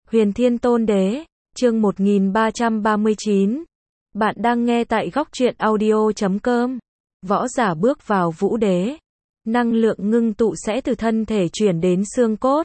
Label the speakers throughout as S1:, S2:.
S1: Huyền Thiên Tôn Đế, chương 1339. Bạn đang nghe tại góc truyện audio.com. Võ giả bước vào vũ đế. Năng lượng ngưng tụ sẽ từ thân thể chuyển đến xương cốt.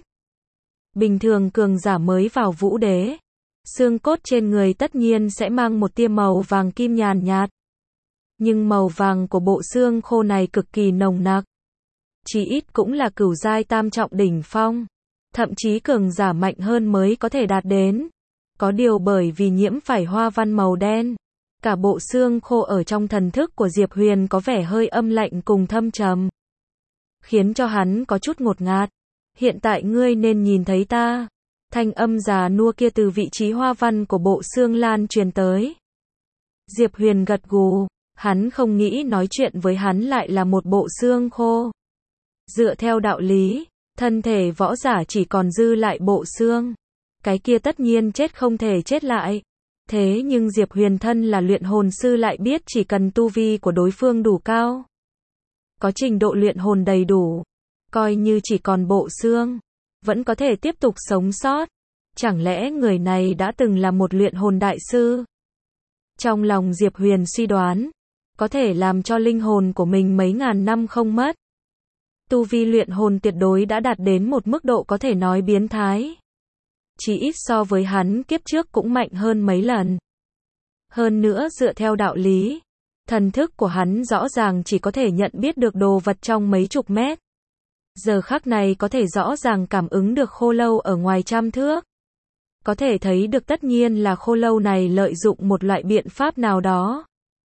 S1: Bình thường cường giả mới vào vũ đế, xương cốt trên người tất nhiên sẽ mang một tia màu vàng kim nhàn nhạt. Nhưng màu vàng của bộ xương khô này cực kỳ nồng nặc. Chí ít cũng là cửu giai tam trọng đỉnh phong. Thậm chí cường giả mạnh hơn mới có thể đạt đến. Có điều bởi vì nhiễm phải hoa văn màu đen, cả bộ xương khô ở trong thần thức của Diệp Huyền có vẻ hơi âm lạnh cùng thâm trầm, khiến cho hắn có chút ngột ngạt. Hiện tại ngươi nên nhìn thấy ta. Thanh âm già nua kia từ vị trí hoa văn của bộ xương lan truyền tới. Diệp Huyền gật gù, hắn không nghĩ nói chuyện với hắn lại là một bộ xương khô. Dựa theo đạo lý, thân thể võ giả chỉ còn dư lại bộ xương, cái kia tất nhiên chết không thể chết lại. Thế nhưng Diệp Huyền thân là luyện hồn sư lại biết chỉ cần tu vi của đối phương đủ cao, có trình độ luyện hồn đầy đủ, coi như chỉ còn bộ xương, vẫn có thể tiếp tục sống sót. Chẳng lẽ người này đã từng là một luyện hồn đại sư? Trong lòng Diệp Huyền suy đoán, có thể làm cho linh hồn của mình mấy ngàn năm không mất. Tu vi luyện hồn tuyệt đối đã đạt đến một mức độ có thể nói biến thái. Chỉ ít so với hắn kiếp trước cũng mạnh hơn mấy lần. Hơn nữa dựa theo đạo lý, thần thức của hắn rõ ràng chỉ có thể nhận biết được đồ vật trong mấy chục mét. Giờ khắc này có thể rõ ràng cảm ứng được khô lâu ở ngoài trăm thước. Có thể thấy được tất nhiên là khô lâu này lợi dụng một loại biện pháp nào đó,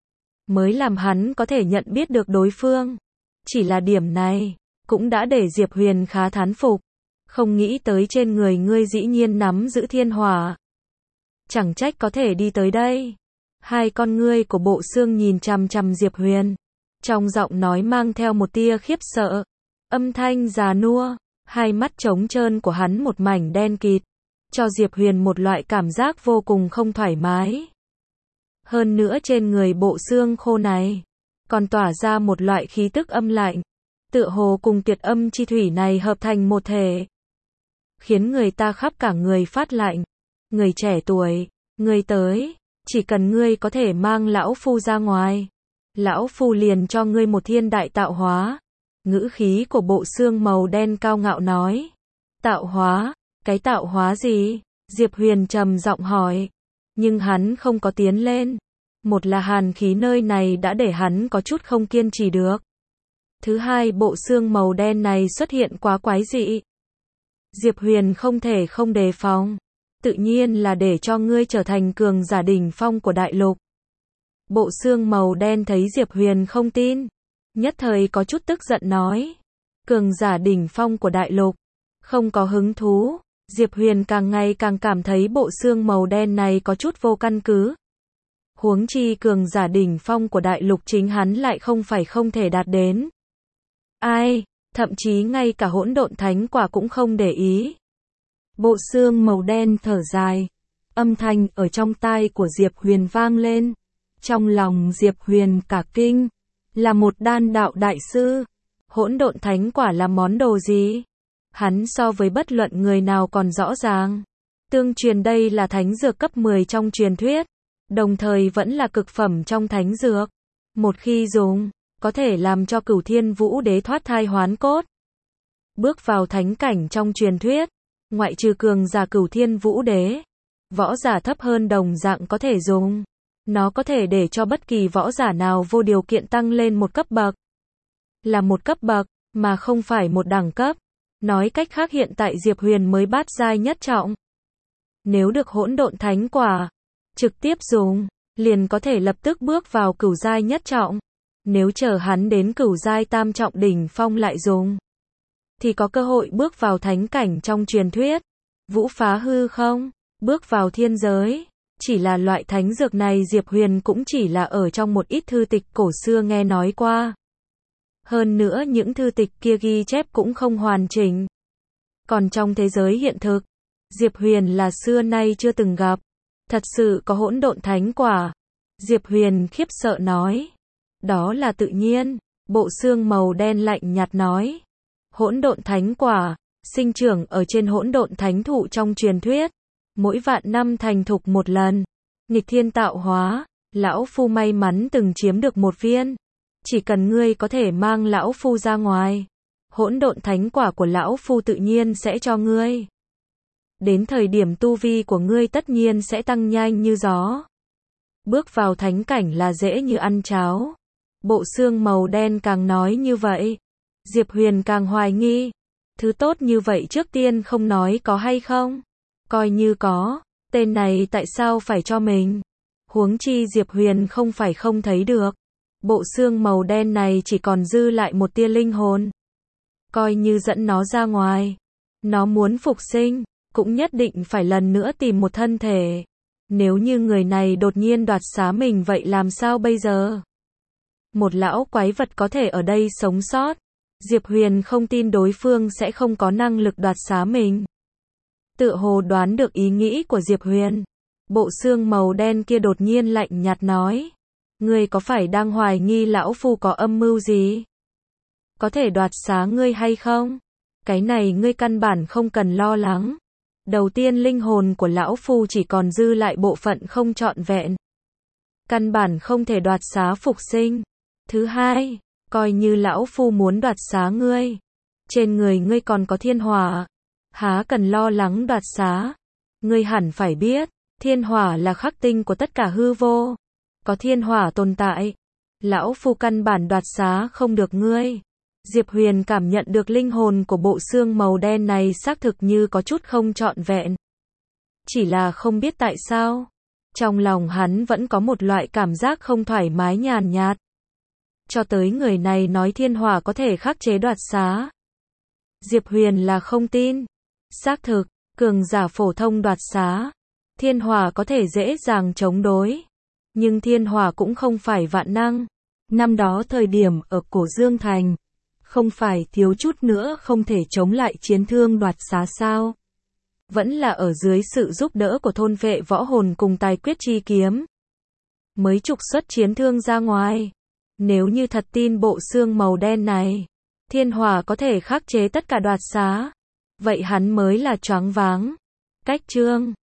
S1: mới làm hắn có thể nhận biết được đối phương. Chỉ là điểm này, cũng đã để Diệp Huyền khá thán phục. Không nghĩ tới trên người ngươi dĩ nhiên nắm giữ thiên hỏa. Chẳng trách có thể đi tới đây. Hai con ngươi của bộ xương nhìn chằm chằm Diệp Huyền. Trong giọng nói mang theo một tia khiếp sợ. Âm thanh già nua, hai mắt trống trơn của hắn một mảnh đen kịt, cho Diệp Huyền một loại cảm giác vô cùng không thoải mái. Hơn nữa trên người bộ xương khô này, còn tỏa ra một loại khí tức âm lạnh, tựa hồ cùng tuyệt âm chi thủy này hợp thành một thể, khiến người ta khắp cả người phát lạnh. Người trẻ tuổi, ngươi tới, chỉ cần ngươi có thể mang lão phu ra ngoài, lão phu liền cho ngươi một thiên đại tạo hóa. Ngữ khí của bộ xương màu đen cao ngạo nói. Tạo hóa? Cái tạo hóa gì? Diệp Huyền trầm giọng hỏi. Nhưng hắn không có tiến lên. Một là hàn khí nơi này đã để hắn có chút không kiên trì được. Thứ hai, bộ xương màu đen này xuất hiện quá quái dị. Diệp Huyền không thể không đề phòng. Tự nhiên là để cho ngươi trở thành cường giả đỉnh phong của đại lục. Bộ xương màu đen thấy Diệp Huyền không tin, nhất thời có chút tức giận nói. Cường giả đỉnh phong của đại lục, không có hứng thú. Diệp Huyền càng ngày càng cảm thấy bộ xương màu đen này có chút vô căn cứ. Huống chi cường giả đỉnh phong của đại lục chính hắn lại không phải không thể đạt đến. Ai, thậm chí ngay cả hỗn độn thánh quả cũng không để ý. Bộ xương màu đen thở dài. Âm thanh ở trong tai của Diệp Huyền vang lên. Trong lòng Diệp Huyền cả kinh. Là một đan đạo đại sư. Hỗn độn thánh quả là món đồ gì? Hắn so với bất luận người nào còn rõ ràng. Tương truyền đây là thánh dược cấp 10 trong truyền thuyết. Đồng thời vẫn là cực phẩm trong thánh dược. Một khi dùng, có thể làm cho Cửu Thiên Vũ Đế thoát thai hoán cốt. Bước vào thánh cảnh trong truyền thuyết, ngoại trừ cường giả Cửu Thiên Vũ Đế, võ giả thấp hơn đồng dạng có thể dùng. Nó có thể để cho bất kỳ võ giả nào vô điều kiện tăng lên một cấp bậc. Là một cấp bậc, mà không phải một đẳng cấp. Nói cách khác hiện tại Diệp Huyền mới bát giai nhất trọng. Nếu được hỗn độn thánh quả, trực tiếp dùng, liền có thể lập tức bước vào cửu giai nhất trọng. Nếu chờ hắn đến cửu giai tam trọng đỉnh phong lại dùng, thì có cơ hội bước vào thánh cảnh trong truyền thuyết. Vũ phá hư không, bước vào thiên giới. Chỉ là loại thánh dược này Diệp Huyền cũng chỉ là ở trong một ít thư tịch cổ xưa nghe nói qua. Hơn nữa những thư tịch kia ghi chép cũng không hoàn chỉnh. Còn trong thế giới hiện thực, Diệp Huyền là xưa nay chưa từng gặp. Thật sự có hỗn độn thánh quả. Diệp Huyền khiếp sợ nói. Đó là tự nhiên. Bộ xương màu đen lạnh nhạt nói. Hỗn độn thánh quả, sinh trưởng ở trên hỗn độn thánh thụ trong truyền thuyết. mỗi vạn năm thành thục một lần. Nghịch thiên tạo hóa, lão phu may mắn từng chiếm được một viên. Chỉ cần ngươi có thể mang lão phu ra ngoài, hỗn độn thánh quả của lão phu tự nhiên sẽ cho ngươi. Đến thời điểm tu vi của ngươi tất nhiên sẽ tăng nhanh như gió. Bước vào thánh cảnh là dễ như ăn cháo. Bộ xương màu đen càng nói như vậy, Diệp Huyền càng hoài nghi. Thứ tốt như vậy trước tiên không nói có hay không? Coi như có, tên này tại sao phải cho mình? Huống chi Diệp Huyền không phải không thấy được. Bộ xương màu đen này chỉ còn dư lại một tia linh hồn. Coi như dẫn nó ra ngoài, nó muốn phục sinh, cũng nhất định phải lần nữa tìm một thân thể. Nếu như người này đột nhiên đoạt xá mình vậy làm sao bây giờ? Một lão quái vật có thể ở đây sống sót. Diệp Huyền không tin đối phương sẽ không có năng lực đoạt xá mình. Tựa hồ đoán được ý nghĩ của Diệp Huyền. Bộ xương màu đen kia đột nhiên lạnh nhạt nói. Ngươi có phải đang hoài nghi lão phu có âm mưu gì? Có thể đoạt xá ngươi hay không? Cái này ngươi căn bản không cần lo lắng. Đầu tiên linh hồn của lão phu chỉ còn dư lại bộ phận không trọn vẹn. Căn bản không thể đoạt xá phục sinh. Thứ hai, coi như lão phu muốn đoạt xá ngươi. Trên người ngươi còn có thiên hỏa. Há cần lo lắng đoạt xá. Ngươi hẳn phải biết, thiên hỏa là khắc tinh của tất cả hư vô. Có thiên hỏa tồn tại, lão phu căn bản đoạt xá không được ngươi. Diệp Huyền cảm nhận được linh hồn của bộ xương màu đen này xác thực như có chút không trọn vẹn. Chỉ là không biết tại sao, trong lòng hắn vẫn có một loại cảm giác không thoải mái nhàn nhạt. Cho tới người này nói thiên hỏa có thể khắc chế đoạt xá. Diệp Huyền là không tin. Xác thực, cường giả phổ thông đoạt xá, thiên hỏa có thể dễ dàng chống đối. Nhưng thiên hỏa cũng không phải vạn năng. Năm đó thời điểm ở Cổ Dương Thành, không phải thiếu chút nữa không thể chống lại chiến thương đoạt xá sao? Vẫn là ở dưới sự giúp đỡ của thôn vệ võ hồn cùng tài quyết chi kiếm, mới trục xuất chiến thương ra ngoài. Nếu như thật tin bộ xương màu đen này, thiên hỏa có thể khắc chế tất cả đoạt xá, vậy hắn mới là choáng váng. Cách chương